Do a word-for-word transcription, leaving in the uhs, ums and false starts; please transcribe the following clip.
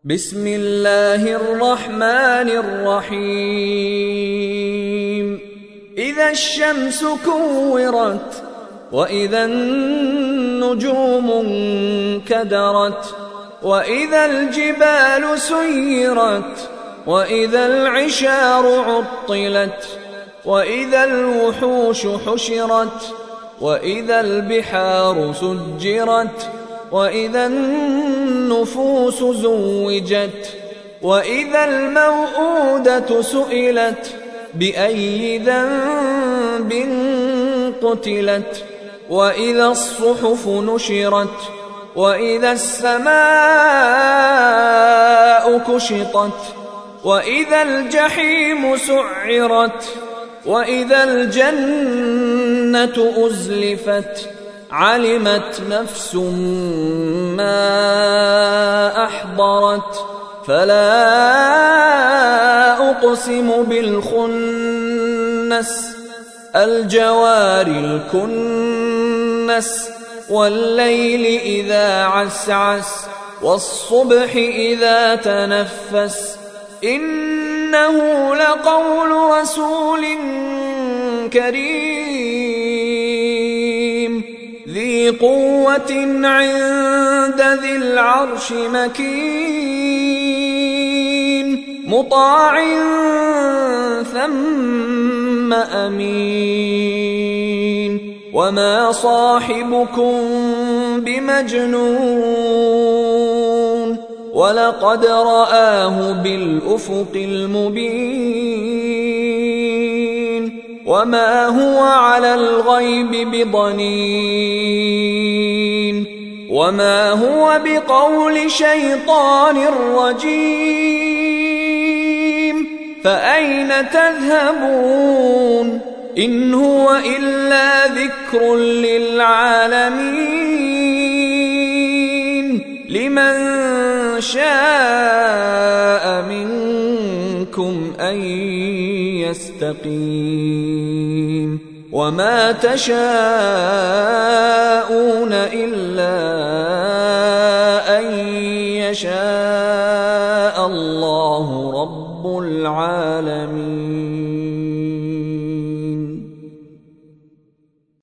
بسم الله الرحمن الرحيم إذا الشمس كورت وإذا النجوم انكدرت وإذا الجبال سيرت وإذا العشار عطلت وإذا الوحوش حشرت وإذا البحار سجرت وإذا النفوس زوجت وإذا الموءودة سئلت بأي ذنب قتلت وإذا الصحف نشرت وإذا السماء كشطت وإذا الجحيم سعرت وإذا الجنة أزلفت علمت نفس ما أحضرت فلا أقسم بالخنس الجوار الكنس والليل إذا عسعس والصبح إذا تنفس إنه لقول رسول كريم ذي قوة عند ذي العرش مكين مطاع ثم أمين وما صاحبكم بمجنون ولقد رآه بالأفق المبين وما هو على الغيب بضنين وما هو بقول شيطان رجيم فأين تذهبون إن هو إلا ذكر للعالمين لمن شاء منكم أن يستقيم وما تشاءون إلا أن يشاء الله رب العالمين.